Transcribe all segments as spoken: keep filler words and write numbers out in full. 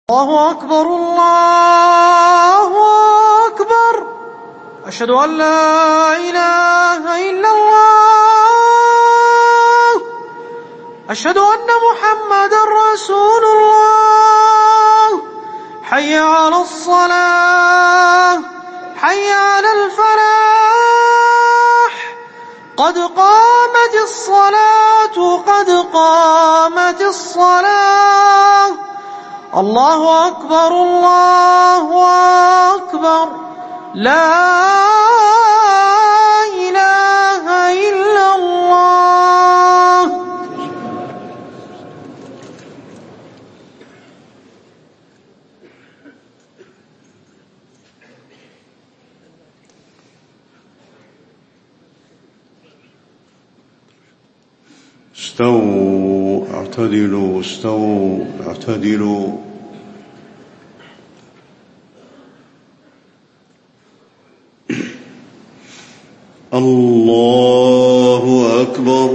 الله أكبر الله أكبر أشهد أن لا إله إلا الله أشهد أن محمدا رسول الله حي على الصلاة حي على الفلاح قد قامت الصلاة قد قامت الصلاة الله أكبر الله أكبر لا إله إلا الله. استووا اعتدلوا استووا اعتدلوا الله أكبر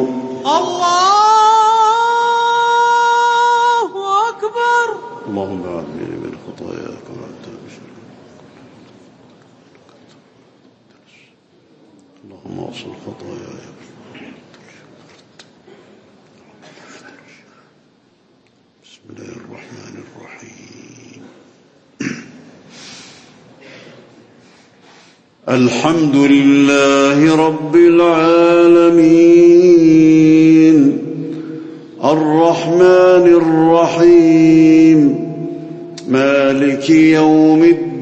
الله أكبر. اللهم اعذني من خطاياك وعد اللهم اغفر خطاياي. بسم الله الرحمن الرحيم. الحمد لله رب العالمين الرحمن الرحيم مالك يوم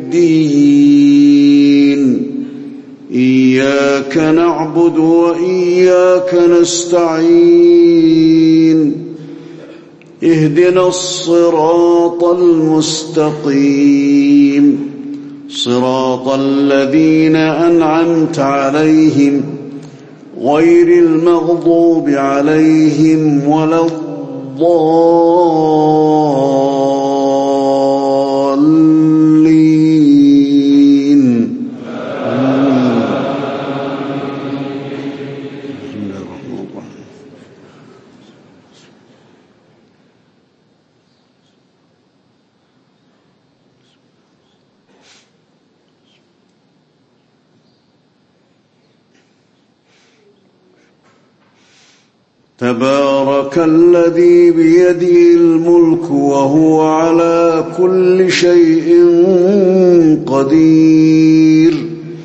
الدين إياك نعبد وإياك نستعين اهدنا الصراط المستقيم صراط الذين أنعمت عليهم غير المغضوب عليهم ولا الضالين. تبارك الذي بيده الملك وهو على كل شيء قدير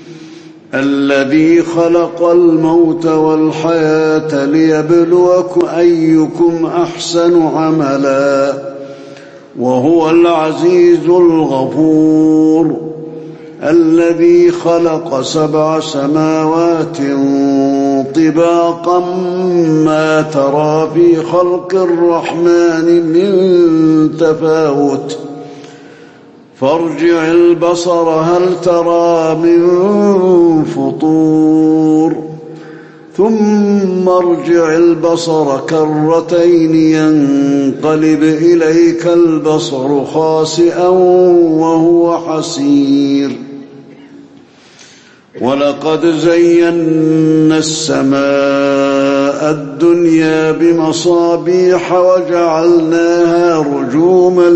الذي خلق الموت والحياة ليبلوكم أيكم أحسن عملا وهو العزيز الغفور الذي خلق سبع سماوات طباقا ما ترى في خلق الرحمن من تفاوت فارجع البصر هل ترى من فطور ثم ارجع البصر كرتين ينقلب إليك البصر خاسئا وهو حسير ولقد زينا السماء الدنيا بمصابيح وجعلناها رجوما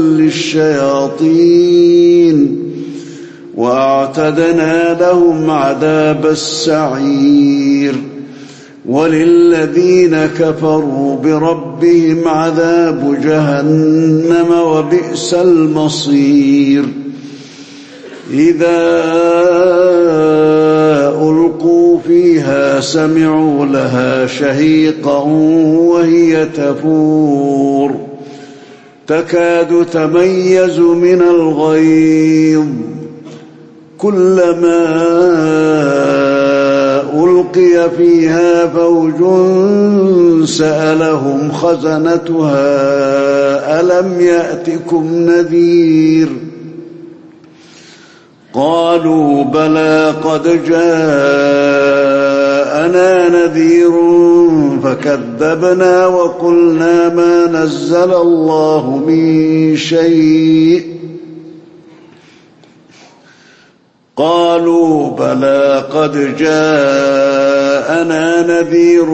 للشياطين وأعتدنا لهم عذاب السعير وللذين كفروا بربهم عذاب جهنم وبئس المصير. إذا ألقوا فيها سمعوا لها شهيقا وهي تفور تكاد تميز من الغيظ كلما ألقي فيها فوج سألهم خزنتها ألم يأتكم نذير قالوا بلى قد جاءنا نذير فكذبنا وقلنا ما نزل الله من شيء قالوا بلى قد جاءنا جاءنا نذير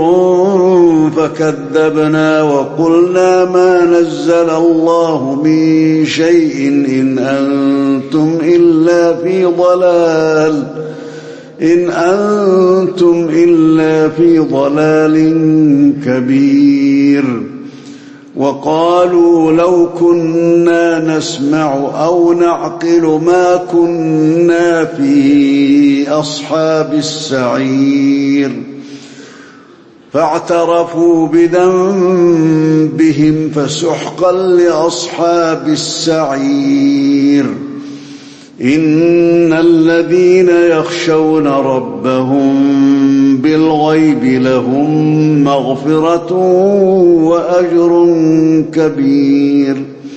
فكذبنا وقلنا ما نزل الله من شيء إن أنتم إلا في ضلال إن أنتم إلا في ضلال كبير. وقالوا لو كنا نسمع أو نعقل ما كنا في أصحاب السعير فاعترفوا بذنبهم فسحقا لأصحاب السعير. إن الذين يخشون ربهم بالغيب لهم مغفرة وأجر كبير.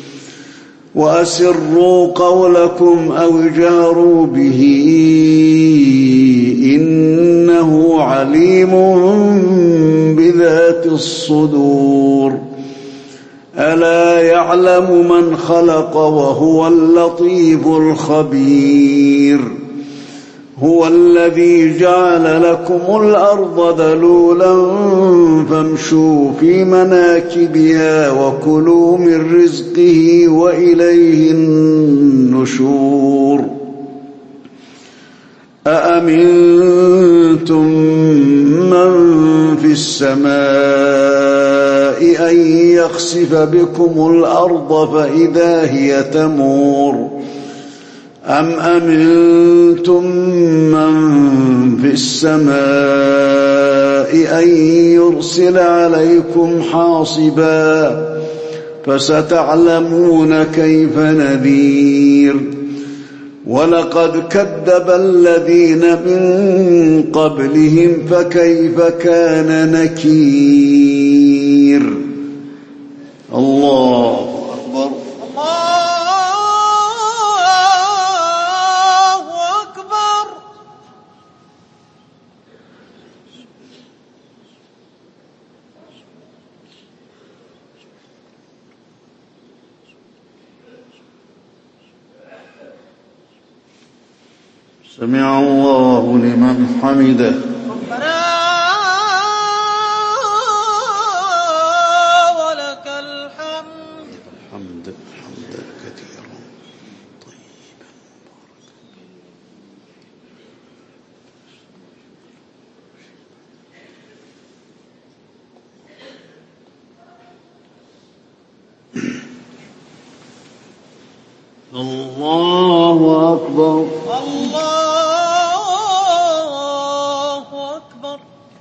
وأسروا قولكم أو اجهروا به إنه عليم بذات الصدور. ألا يعلم من خلق وهو اللطيف الخبير. هو الذي جعل لكم الأرض ذلولا فامشوا في مناكبها وكلوا من رزقه وإليه النشور. أأمنتم من في السماء أن يخسف بكم الأرض فإذا هي تمور أم أمنتم من في السماء أن يرسل عليكم حاصبا فستعلمون كيف نذير. ولقد كذب الذين من قبلهم فكيف كان نكير. الله أكبر. الله أكبر. سمع الله لمن حمده. ربنا ولك الحمد. الحمد حمدا كثيرا طيبا مباركا. الله أكبر. الله أكبر.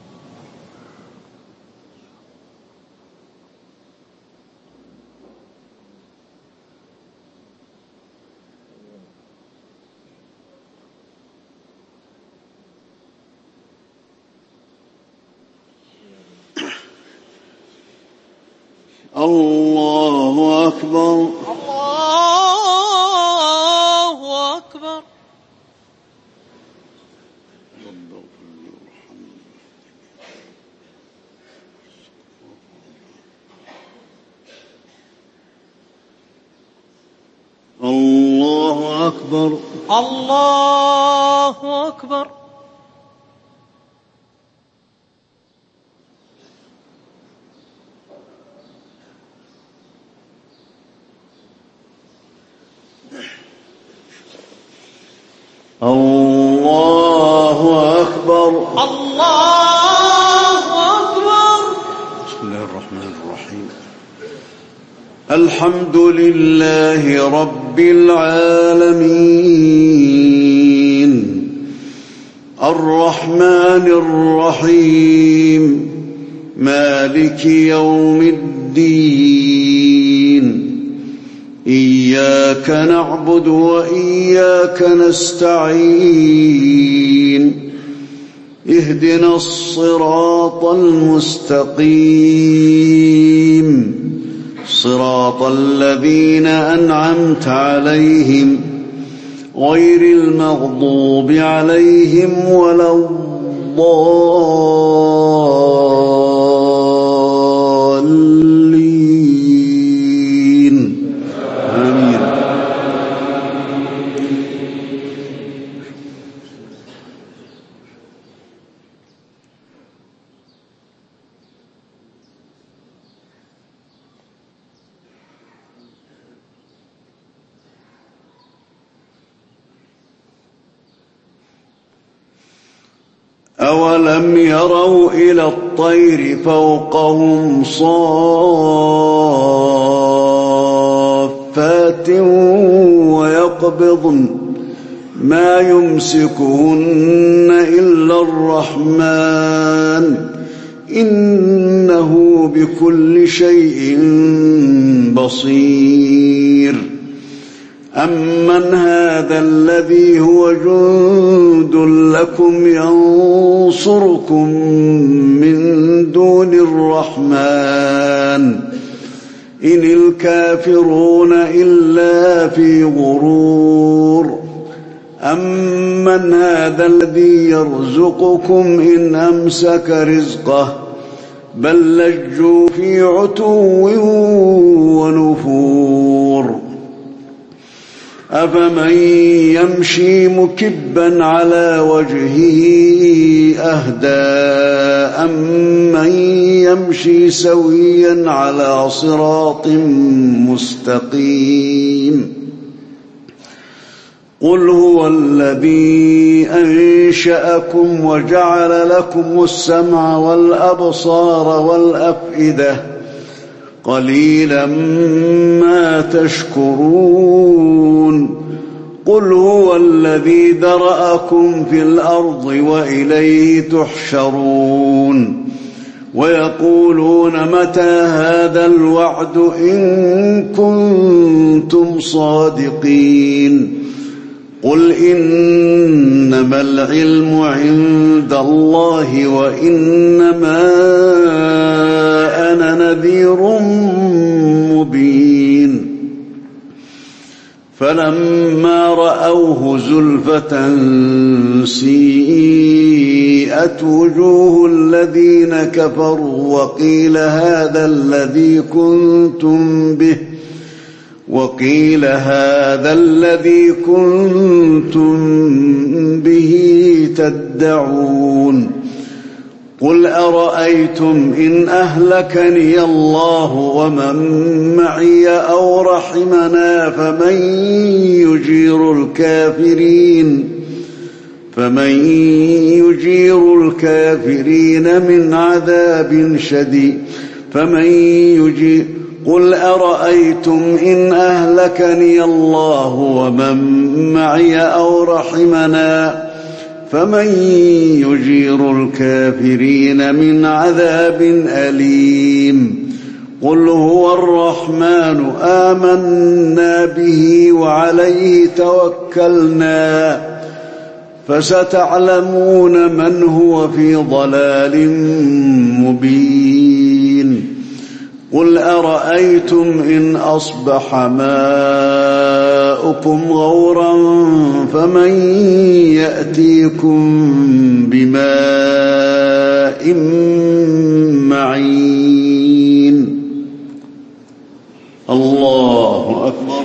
الله أكبر. الله أكبر. الله أكبر. الله أكبر. الله أكبر. الله أكبر. بسم الله الرحمن الرحيم. الحمد لله رب العالمين الرحمن الرحيم مالك يوم الدين. إياك نعبد وإياك نستعين. اهدنا الصراط المستقيم صراط الذين أنعمت عليهم غير المغضوب عليهم ولا الضالين. آمين. أولم يروا إلى الطير فوقهم صافات ويقبضن ما يمسكهن إلا الرحمن إنه بكل شيء بصير أمن هذا الذي هو جند لكم ينصركم من دون الرحمن إن الكافرون إلا في غرور أمن هذا الذي يرزقكم إن أمسك رزقه بل لجوا في عتو ونفور أفمن يمشي مكبا على وجهه أهدى أمن يمشي سويا على صراط مستقيم قل هو الذي أنشأكم وجعل لكم السمع والأبصار والأفئدة قليلا ما تشكرون قل هو الذي ذرأكم في الأرض وإليه تحشرون ويقولون متى هذا الوعد إن كنتم صادقين قل إنما العلم عند الله وإنما أنا نذير مبين فلما رأوه زلفة سيئت وجوه الذين كفروا وقيل هذا الذي كنتم به وقيل هذا الذي كنتم به تدعون قل أرأيتم إن أهلكني الله ومن معي أو رحمنا فمن يجير الكافرين فمن يجير الكافرين من عذاب شديد فمن يجير قل أرأيتم إن أهلكني الله ومن معي أو رحمنا فمن يجير الكافرين من عذاب أليم قل هو الرحمن آمنا به وعليه توكلنا فستعلمون من هو في ضلال مبين قل أرأيتم إن أصبح ماؤكم غورا فمن يأتيكم بماء معين الله أكبر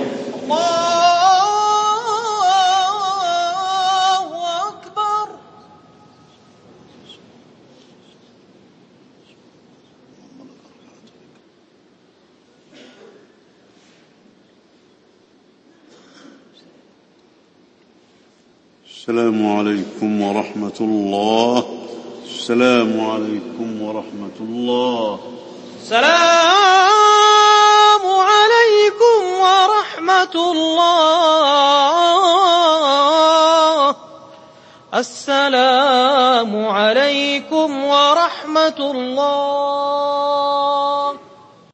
السلام عليكم ورحمة الله السلام عليكم ورحمة الله السلام عليكم ورحمة الله السلام عليكم ورحمة الله